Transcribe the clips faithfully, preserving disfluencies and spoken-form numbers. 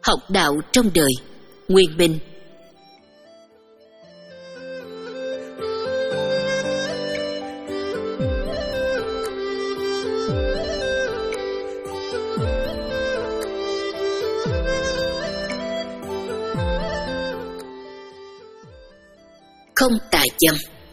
học đạo trong đời. Nguyên Minh. Không tà dâm.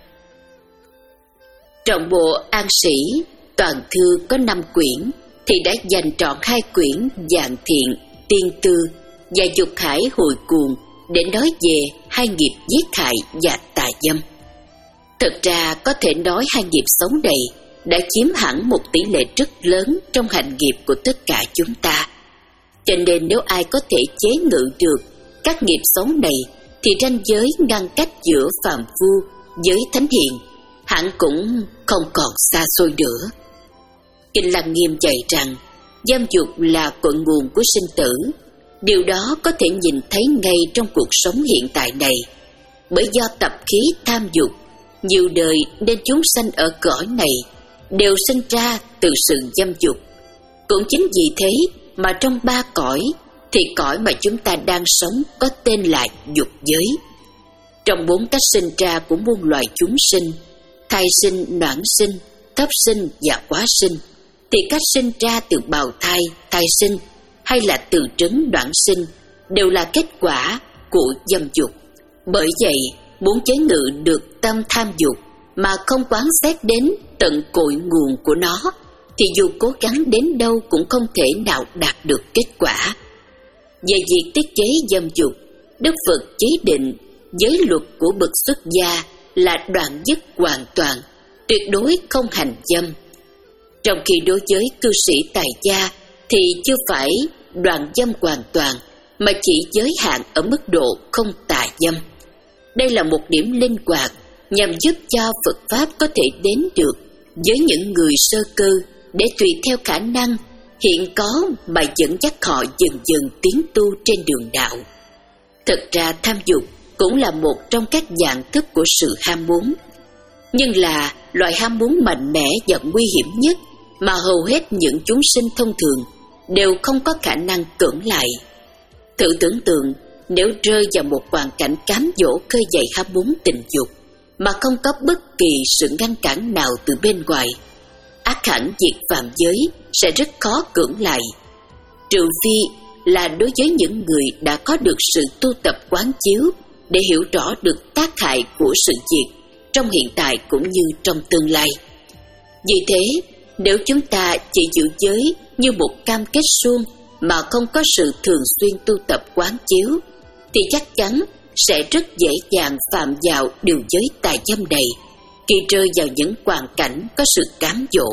Trong bộ An Sĩ, toàn thư có năm quyển, thì đã dành trọn hai quyển Dạng Thiện, Tiên Tư và Dục Hải Hồi Cuồng để nói về hai nghiệp giết hại và tà dâm. Thực ra có thể nói hai nghiệp xấu này đã chiếm hẳn một tỷ lệ rất lớn trong hành nghiệp của tất cả chúng ta. Cho nên nếu ai có thể chế ngự được các nghiệp xấu này, thì ranh giới ngăn cách giữa phàm phu với thánh hiền hẳn cũng không còn xa xôi nữa. Kinh Lăng Nghiêm dạy rằng dâm dục là cội nguồn của sinh tử. Điều đó có thể nhìn thấy ngay trong cuộc sống hiện tại này. Bởi do tập khí tham dục, nhiều đời nên chúng sanh ở cõi này đều sinh ra từ sự dâm dục. Cũng chính vì thế mà trong ba cõi thì cõi mà chúng ta đang sống có tên là dục giới. Trong bốn cách sinh ra của muôn loài chúng sinh, thai sinh, noãn sinh, thấp sinh và quá sinh, thì cách sinh ra từ bào thai, thai sinh hay là từ trứng noãn sinh đều là kết quả của dâm dục. Bởi vậy, muốn chế ngự được tâm tham dục mà không quán xét đến tận cội nguồn của nó, thì dù cố gắng đến đâu cũng không thể nào đạt được kết quả. Về việc tiết chế dâm dục, Đức Phật chế định giới luật của bậc xuất gia là đoạn dứt hoàn toàn, tuyệt đối không hành dâm. Trong khi đối với cư sĩ tại gia thì chưa phải đoạn dâm hoàn toàn, mà chỉ giới hạn ở mức độ không tà dâm. Đây là một điểm linh hoạt nhằm giúp cho Phật Pháp có thể đến được với những người sơ cơ, để tùy theo khả năng hiện có mà dẫn dắt họ dần dần tiến tu trên đường đạo. Thật ra tham dục cũng là một trong các dạng thức của sự ham muốn, nhưng là loại ham muốn mạnh mẽ và nguy hiểm nhất mà hầu hết những chúng sinh thông thường đều không có khả năng cưỡng lại. Thử tưởng tượng, nếu rơi vào một hoàn cảnh cám dỗ khơi dậy ham muốn tình dục mà không có bất kỳ sự ngăn cản nào từ bên ngoài, ắt hẳn việc phạm giới sẽ rất khó cưỡng lại. Trừ phi là đối với những người đã có được sự tu tập quán chiếu để hiểu rõ được tác hại của sự việc trong hiện tại cũng như trong tương lai. Vì thế, nếu chúng ta chỉ giữ giới như một cam kết suông mà không có sự thường xuyên tu tập quán chiếu, thì chắc chắn sẽ rất dễ dàng phạm vào điều giới tà dâm này khi rơi vào những hoàn cảnh có sự cám dỗ.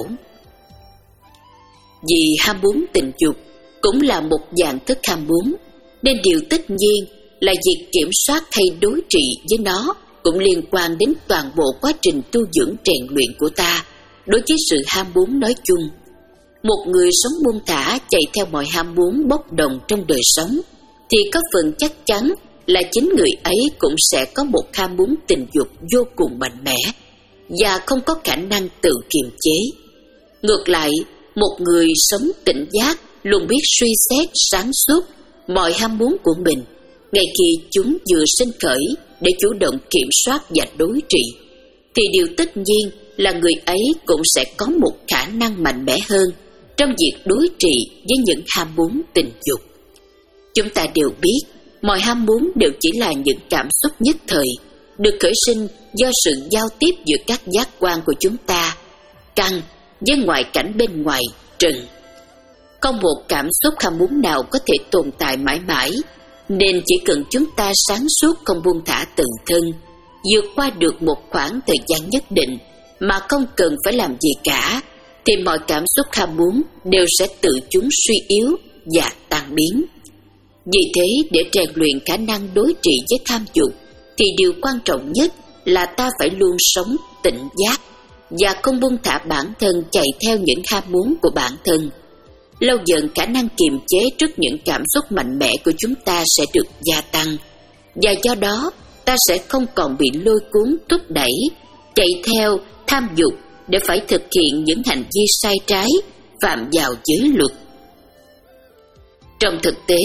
Vì ham muốn tình dục cũng là một dạng thức ham muốn, nên điều tất nhiên là việc kiểm soát hay đối trị với nó cũng liên quan đến toàn bộ quá trình tu dưỡng rèn luyện của ta đối với sự ham muốn nói chung. Một người sống buông thả chạy theo mọi ham muốn bốc đồng trong đời sống, thì có phần chắc chắn là chính người ấy cũng sẽ có một ham muốn tình dục vô cùng mạnh mẽ và không có khả năng tự kiềm chế. Ngược lại, một người sống tỉnh giác luôn biết suy xét sáng suốt mọi ham muốn của mình, ngay khi chúng vừa sinh khởi để chủ động kiểm soát và đối trị, thì điều tất nhiên là người ấy cũng sẽ có một khả năng mạnh mẽ hơn trong việc đối trị với những ham muốn tình dục. Chúng ta đều biết, mọi ham muốn đều chỉ là những cảm xúc nhất thời, được khởi sinh do sự giao tiếp giữa các giác quan của chúng ta, căn với ngoại cảnh bên ngoài, trần. Không một cảm xúc ham muốn nào có thể tồn tại mãi mãi, nên chỉ cần chúng ta sáng suốt không buông thả tự thân, vượt qua được một khoảng thời gian nhất định mà không cần phải làm gì cả, thì mọi cảm xúc ham muốn đều sẽ tự chúng suy yếu và tan biến. Vì thế, để rèn luyện khả năng đối trị với tham dục, thì điều quan trọng nhất là ta phải luôn sống tỉnh giác và không buông thả bản thân chạy theo những ham muốn của bản thân. Lâu dần khả năng kiềm chế trước những cảm xúc mạnh mẽ của chúng ta sẽ được gia tăng, và do đó ta sẽ không còn bị lôi cuốn thúc đẩy, chạy theo tham dục để phải thực hiện những hành vi sai trái, phạm vào giới luật. Trong thực tế,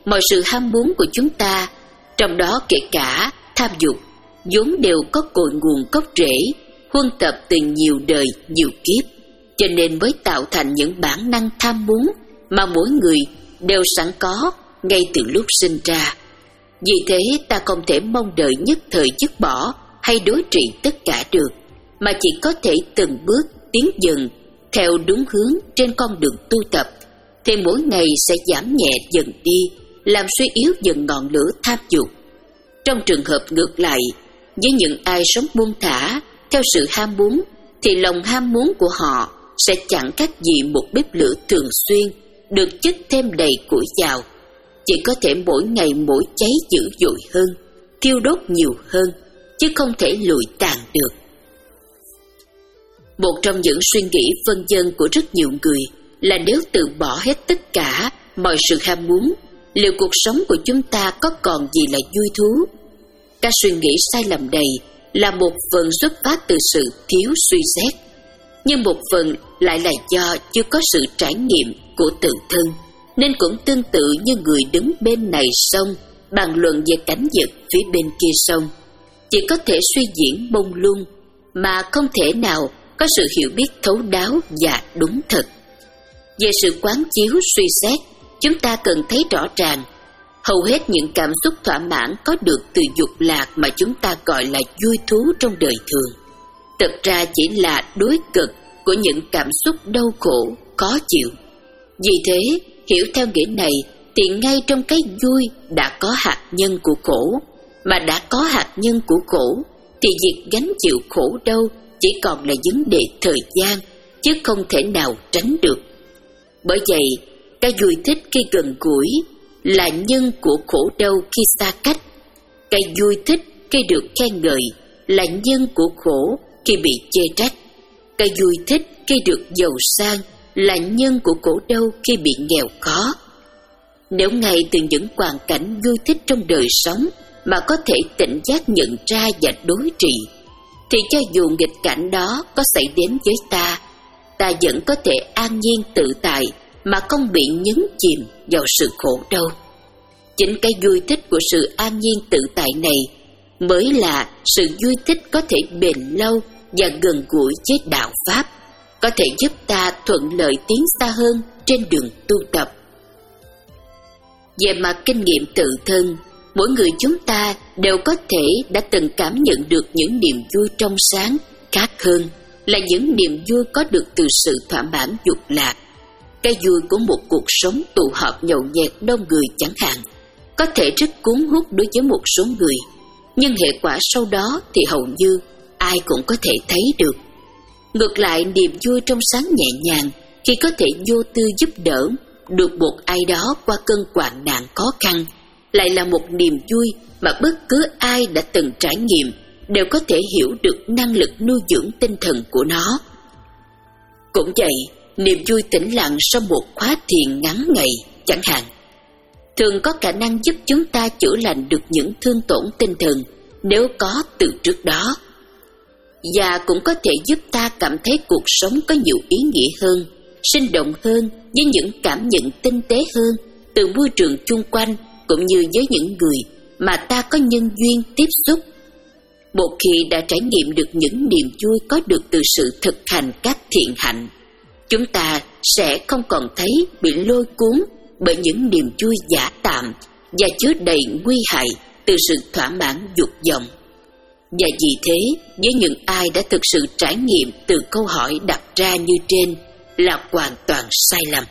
mọi sự ham muốn của chúng ta, trong đó kể cả tham dục, vốn đều có cội nguồn gốc rễ, huân tập từ nhiều đời, nhiều kiếp, cho nên mới tạo thành những bản năng tham muốn mà mỗi người đều sẵn có ngay từ lúc sinh ra. Vì thế ta không thể mong đợi nhất thời dứt bỏ hay đối trị tất cả được, mà chỉ có thể từng bước tiến dần theo đúng hướng trên con đường tu tập, thì mỗi ngày sẽ giảm nhẹ dần đi, làm suy yếu dần ngọn lửa tham dục. Trong trường hợp ngược lại, với những ai sống buông thả theo sự ham muốn, thì lòng ham muốn của họ sẽ chẳng khác gì một bếp lửa thường xuyên được chất thêm đầy củi vào, chỉ có thể mỗi ngày mỗi cháy dữ dội hơn, thiêu đốt nhiều hơn, chứ không thể lụi tàn được. Một trong những suy nghĩ vân vân của rất nhiều người là nếu từ bỏ hết tất cả mọi sự ham muốn, liệu cuộc sống của chúng ta có còn gì là vui thú? Các suy nghĩ sai lầm này là một phần xuất phát từ sự thiếu suy xét, nhưng một phần lại là do chưa có sự trải nghiệm của tự thân, nên cũng tương tự như người đứng bên này sông bàn luận về cảnh vật phía bên kia sông, chỉ có thể suy diễn mông lung mà không thể nào có sự hiểu biết thấu đáo và đúng thật. Về sự quán chiếu suy xét, chúng ta cần thấy rõ ràng hầu hết những cảm xúc thỏa mãn có được từ dục lạc mà chúng ta gọi là vui thú trong đời thường, thực ra chỉ là đối cực của những cảm xúc đau khổ, khó chịu. Vì thế, hiểu theo nghĩa này thì ngay trong cái vui đã có hạt nhân của khổ, mà đã có hạt nhân của khổ thì việc gánh chịu khổ đau chỉ còn là vấn đề thời gian, chứ không thể nào tránh được. Bởi vậy, cái vui thích khi gần gũi là nhân của khổ đau khi xa cách. Cái vui thích khi được khen ngợi là nhân của khổ khi bị chê trách. Cái vui thích khi được giàu sang là nhân của khổ đau khi bị nghèo khó. Nếu ngay từ những hoàn cảnh vui thích trong đời sống mà có thể tỉnh giác nhận ra và đối trị, thì cho dù nghịch cảnh đó có xảy đến với ta, ta vẫn có thể an nhiên tự tại mà không bị nhấn chìm vào sự khổ đau. Chính cái vui thích của sự an nhiên tự tại này mới là sự vui thích có thể bền lâu và gần gũi với đạo Pháp, có thể giúp ta thuận lợi tiến xa hơn trên đường tu tập. Về mặt kinh nghiệm tự thân, mỗi người chúng ta đều có thể đã từng cảm nhận được những niềm vui trong sáng, khác hơn là những niềm vui có được từ sự thỏa mãn dục lạc. Cái vui của một cuộc sống tụ họp nhậu nhẹt đông người chẳng hạn, có thể rất cuốn hút đối với một số người, nhưng hệ quả sau đó thì hầu như ai cũng có thể thấy được. Ngược lại, niềm vui trong sáng nhẹ nhàng khi có thể vô tư giúp đỡ được một ai đó qua cơn hoạn nạn khó khăn, lại là một niềm vui mà bất cứ ai đã từng trải nghiệm đều có thể hiểu được năng lực nuôi dưỡng tinh thần của nó. Cũng vậy, niềm vui tĩnh lặng sau một khóa thiền ngắn ngày chẳng hạn, thường có khả năng giúp chúng ta chữa lành được những thương tổn tinh thần nếu có từ trước đó, và cũng có thể giúp ta cảm thấy cuộc sống có nhiều ý nghĩa hơn, sinh động hơn, với những cảm nhận tinh tế hơn từ môi trường chung quanh cũng như với những người mà ta có nhân duyên tiếp xúc. Một khi đã trải nghiệm được những niềm vui có được từ sự thực hành các thiện hạnh, chúng ta sẽ không còn thấy bị lôi cuốn bởi những niềm vui giả tạm và chứa đầy nguy hại từ sự thỏa mãn dục vọng. Và vì thế, với những ai đã thực sự trải nghiệm từ câu hỏi đặt ra như trên là hoàn toàn sai lầm.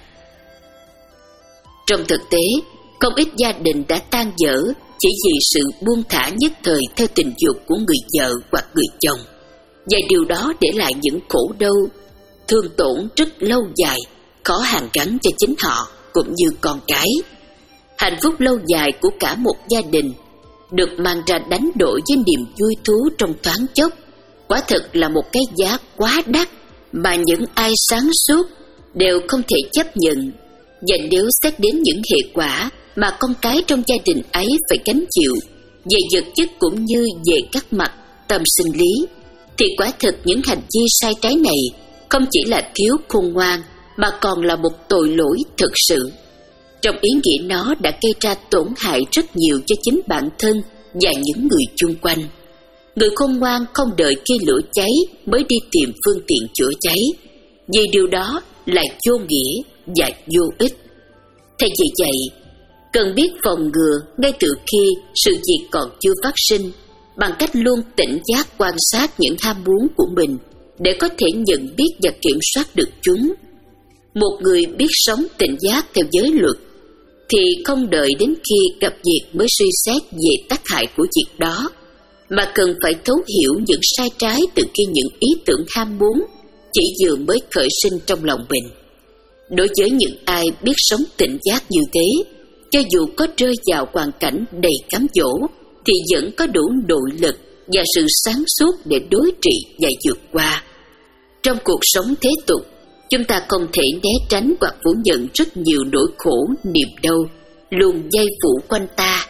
Trong thực tế, không ít gia đình đã tan vỡ chỉ vì sự buông thả nhất thời theo tình dục của người vợ hoặc người chồng, và điều đó để lại những khổ đau, thương tổn rất lâu dài, khó hàn gắn cho chính họ cũng như con cái. Hạnh phúc lâu dài của cả một gia đình được mang ra đánh đổi với niềm vui thú trong thoáng chốc, quả thật là một cái giá quá đắt mà những ai sáng suốt đều không thể chấp nhận. Và nếu xét đến những hệ quả mà con cái trong gia đình ấy phải gánh chịu về vật chất cũng như về các mặt tâm sinh lý, thì quả thật những hành vi sai trái này không chỉ là thiếu khôn ngoan mà còn là một tội lỗi thực sự. Trong ý nghĩa nó đã gây ra tổn hại rất nhiều cho chính bản thân và những người chung quanh. Người khôn ngoan không đợi khi lửa cháy mới đi tìm phương tiện chữa cháy, vì điều đó là vô nghĩa và vô ích. Thay vì vậy, cần biết phòng ngừa ngay từ khi sự việc còn chưa phát sinh, bằng cách luôn tỉnh giác quan sát những ham muốn của mình để có thể nhận biết và kiểm soát được chúng. Một người biết sống tỉnh giác theo giới luật thì không đợi đến khi gặp việc mới suy xét về tác hại của việc đó, mà cần phải thấu hiểu những sai trái từ khi những ý tưởng ham muốn chỉ vừa mới khởi sinh trong lòng mình. Đối với những ai biết sống tỉnh giác như thế, cho dù có rơi vào hoàn cảnh đầy cám dỗ, thì vẫn có đủ nội lực và sự sáng suốt để đối trị và vượt qua. Trong cuộc sống thế tục, chúng ta không thể né tránh hoặc phủ nhận rất nhiều nỗi khổ, niềm đau luôn dây phủ quanh ta.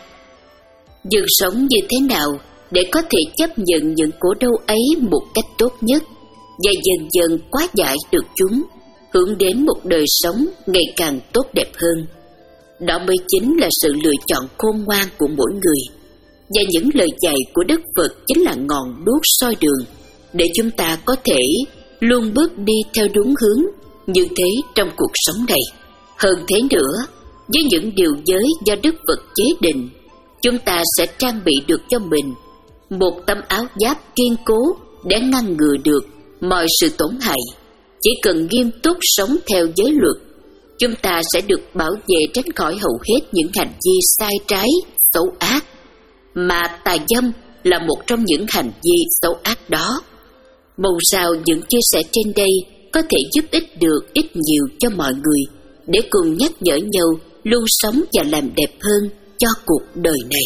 Nhưng sống như thế nào để có thể chấp nhận những khổ đau ấy một cách tốt nhất và dần dần hóa giải được chúng, hướng đến một đời sống ngày càng tốt đẹp hơn? Đó mới chính là sự lựa chọn khôn ngoan của mỗi người. Và những lời dạy của Đức Phật chính là ngọn đuốc soi đường để chúng ta có thể luôn bước đi theo đúng hướng như thế trong cuộc sống này. Hơn thế nữa, với những điều giới do Đức Phật chế định, chúng ta sẽ trang bị được cho mình một tấm áo giáp kiên cố để ngăn ngừa được mọi sự tổn hại. Chỉ cần nghiêm túc sống theo giới luật, chúng ta sẽ được bảo vệ tránh khỏi hầu hết những hành vi sai trái, xấu ác, mà tà dâm là một trong những hành vi xấu ác đó. Mong sao những chia sẻ trên đây có thể giúp ích được ít nhiều cho mọi người, để cùng nhắc nhở nhau luôn sống và làm đẹp hơn cho cuộc đời này.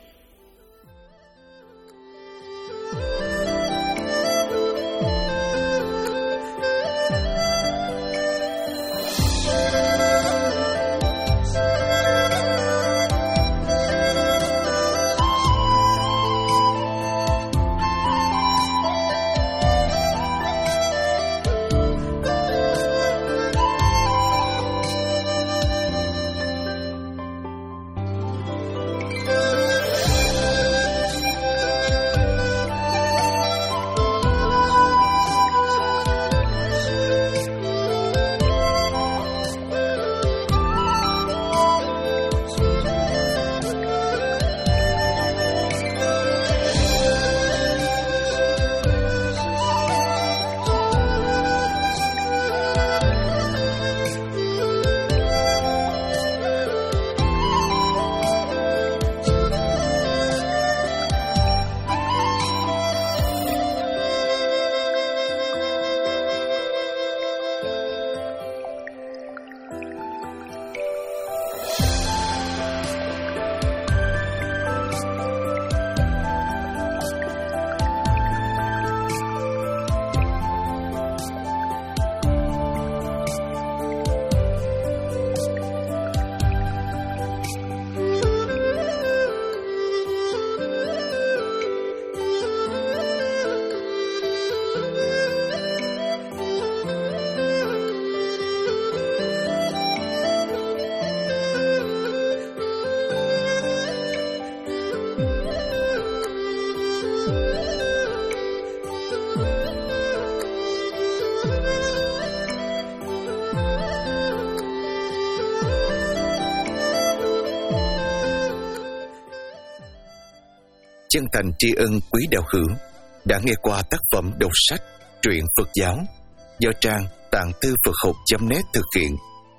Chân thành tri ân quý đạo hữu đã nghe qua tác phẩm đọc sách truyện Phật giáo do trang tạng thư Phật học chấm net thực hiện.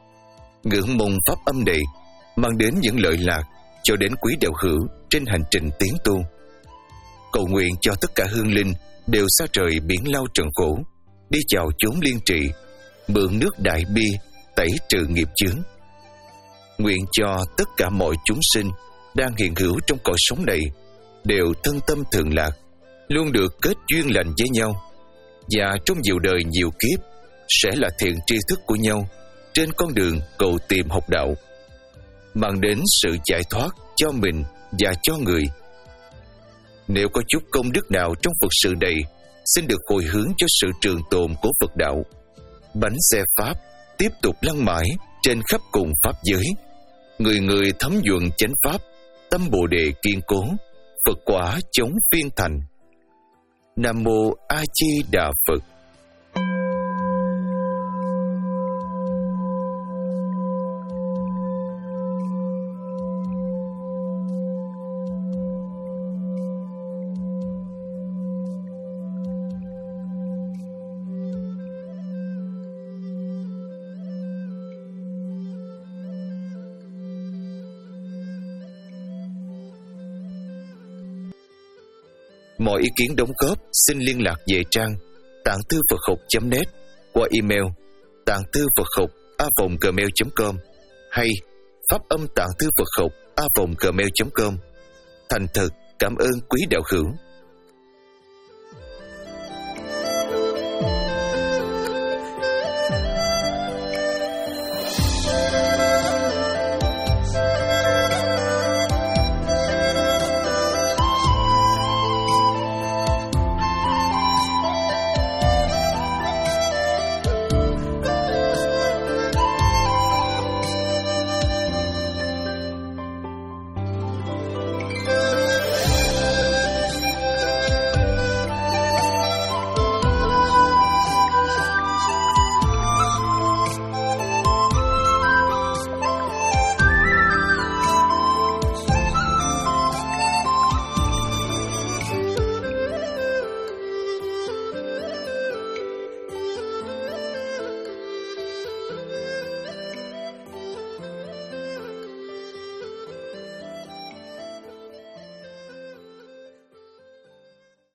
Ngưỡng mong pháp âm này mang đến những lợi lạc cho đến quý đạo hữu trên hành trình tiến tu. Cầu nguyện cho tất cả hương linh đều xa rời biển lao trần khổ, đi vào chốn liên trị, mượn nước đại bi tẩy trừ nghiệp chướng. Nguyện cho tất cả mọi chúng sinh đang hiện hữu trong cõi sống này đều thân tâm thường lạc, luôn được kết duyên lành với nhau, và trong nhiều đời nhiều kiếp sẽ là thiện tri thức của nhau trên con đường cầu tìm học đạo, mang đến sự giải thoát cho mình và cho người. Nếu có chút công đức nào trong Phật sự này, xin được hồi hướng cho sự trường tồn của Phật đạo. Bánh xe Pháp tiếp tục lăn mãi trên khắp cùng Pháp giới, Người người thấm nhuận chánh pháp, tâm Bồ đề kiên cố, Phật quả chống phiên thành. Nam mô A Di Đà Phật. Mọi ý kiến đóng góp xin liên lạc về trang tạng thư Phật học chấm net qua email tạng thư Phật học a vòng gmail chấm com hay pháp âm tạng thư Phật học a vòng gmail chấm com. Thành thật cảm ơn quý đạo hữu.